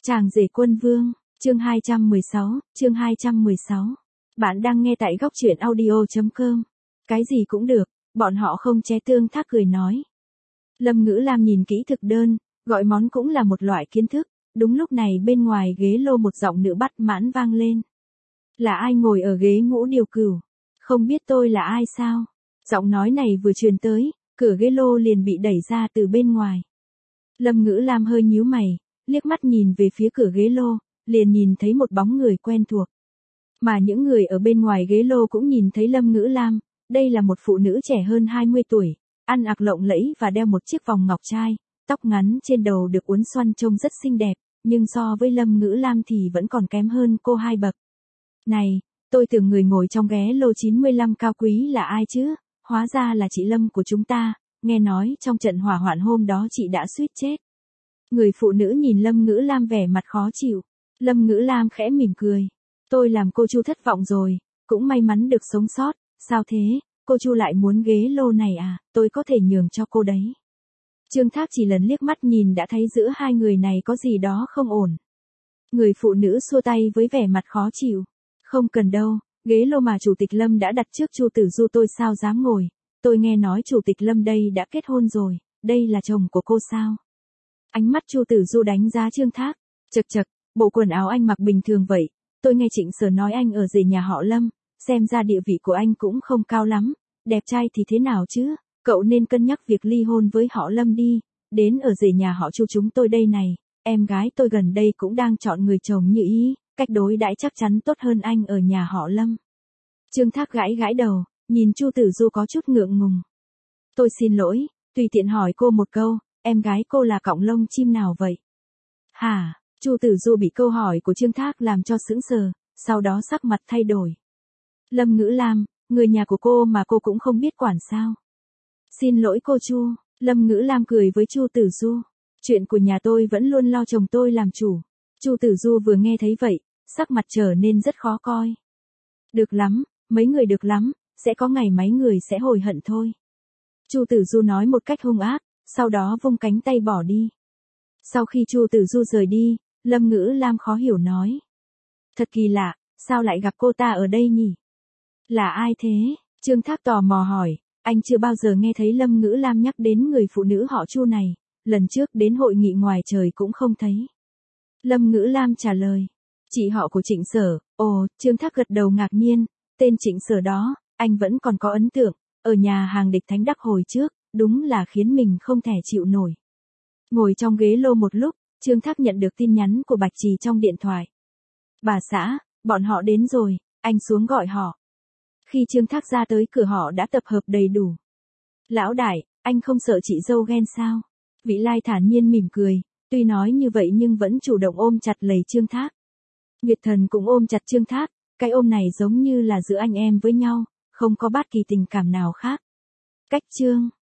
Chàng rể quân vương, chương 216, chương 216. Bạn đang nghe tại góc truyện audio.com. Cái gì cũng được, bọn họ không ché tương thác cười nói. Lâm Ngữ Lam nhìn kỹ thực đơn, gọi món cũng là một loại kiến thức. Đúng lúc này bên ngoài ghế lô một giọng nữ bắt mãn vang lên. Là ai ngồi ở ghế ngũ điều cửu? Không biết tôi là ai sao? Giọng nói này vừa truyền tới, cửa ghế lô liền bị đẩy ra từ bên ngoài. Lâm Ngữ Lam hơi nhíu mày, liếc mắt nhìn về phía cửa ghế lô, liền nhìn thấy một bóng người quen thuộc. Mà những người ở bên ngoài ghế lô cũng nhìn thấy Lâm Ngữ Lam, đây là một phụ nữ trẻ hơn 20 tuổi, ăn mặc lộng lẫy và đeo một chiếc vòng ngọc trai, tóc ngắn trên đầu được uốn xoăn trông rất xinh đẹp, nhưng so với Lâm Ngữ Lam thì vẫn còn kém hơn cô 2 bậc. Này, tôi tưởng người ngồi trong ghế lô 95 cao quý là ai chứ, hóa ra là chị Lâm của chúng ta, nghe nói trong trận hỏa hoạn hôm đó chị đã suýt chết. Người phụ nữ nhìn Lâm Ngữ Lam vẻ mặt khó chịu. Lâm Ngữ Lam khẽ mỉm cười. Tôi làm cô Chu thất vọng rồi, cũng may mắn được sống sót. Sao thế, cô Chu lại muốn ghế lô này à, tôi có thể nhường cho cô đấy. Trương Thác chỉ lần liếc mắt nhìn đã thấy giữa hai người này có gì đó không ổn. Người phụ nữ xua tay với vẻ mặt khó chịu. Không cần đâu, ghế lô mà Chủ tịch Lâm đã đặt trước Chu Tử Du tôi sao dám ngồi. Tôi nghe nói Chủ tịch Lâm đây đã kết hôn rồi, đây là chồng của cô sao? Ánh mắt Chu Tử Du đánh giá Trương Thác. Chậc chậc, bộ quần áo anh mặc bình thường vậy. Tôi nghe Trịnh Sở nói anh ở rể nhà họ Lâm, xem ra địa vị của anh cũng không cao lắm. Đẹp trai thì thế nào chứ, cậu nên cân nhắc việc ly hôn với họ Lâm đi. Đến ở rể nhà họ Chu chúng tôi đây này, em gái tôi gần đây cũng đang chọn người chồng như ý, cách đối đãi chắc chắn tốt hơn anh ở nhà họ Lâm. Trương Thác gãi gãi đầu, nhìn Chu Tử Du có chút ngượng ngùng. Tôi xin lỗi, tùy tiện hỏi cô một câu. Em gái cô là cọng lông chim nào vậy? Hả? Chu Tử Du bị câu hỏi của Trương Thác làm cho sững sờ, sau đó sắc mặt thay đổi. Lâm Ngữ Lam, người nhà của cô mà cô cũng không biết quản sao? Xin lỗi cô Chu, Lâm Ngữ Lam cười với Chu Tử Du. Chuyện của nhà tôi vẫn luôn lo chồng tôi làm chủ. Chu Tử Du vừa nghe thấy vậy, sắc mặt trở nên rất khó coi. Được lắm, mấy người được lắm, sẽ có ngày mấy người sẽ hối hận thôi. Chu Tử Du nói một cách hung ác. Sau đó vung cánh tay bỏ đi. Sau khi Chu Tử Du rời đi, Lâm Ngữ Lam khó hiểu nói. Thật kỳ lạ, sao lại gặp cô ta ở đây nhỉ? Là ai thế? Trương Thác tò mò hỏi, anh chưa bao giờ nghe thấy Lâm Ngữ Lam nhắc đến người phụ nữ họ Chu này, lần trước đến hội nghị ngoài trời cũng không thấy. Lâm Ngữ Lam trả lời, chị họ của Trịnh Sở. Ồ, Trương Thác gật đầu ngạc nhiên, tên Trịnh Sở đó, anh vẫn còn có ấn tượng, ở nhà hàng địch Thánh Đắc hồi trước. Đúng là khiến mình không thể chịu nổi. Ngồi trong ghế lô một lúc, Trương Thác nhận được tin nhắn của Bạch Trì trong điện thoại. Bà xã, bọn họ đến rồi, anh xuống gọi họ. Khi Trương Thác ra tới cửa họ đã tập hợp đầy đủ. Lão đại, anh không sợ chị dâu ghen sao? Vị Lai thản nhiên mỉm cười, tuy nói như vậy nhưng vẫn chủ động ôm chặt lấy Trương Thác. Nguyệt Thần cũng ôm chặt Trương Thác, cái ôm này giống như là giữa anh em với nhau, không có bất kỳ tình cảm nào khác. Cách chương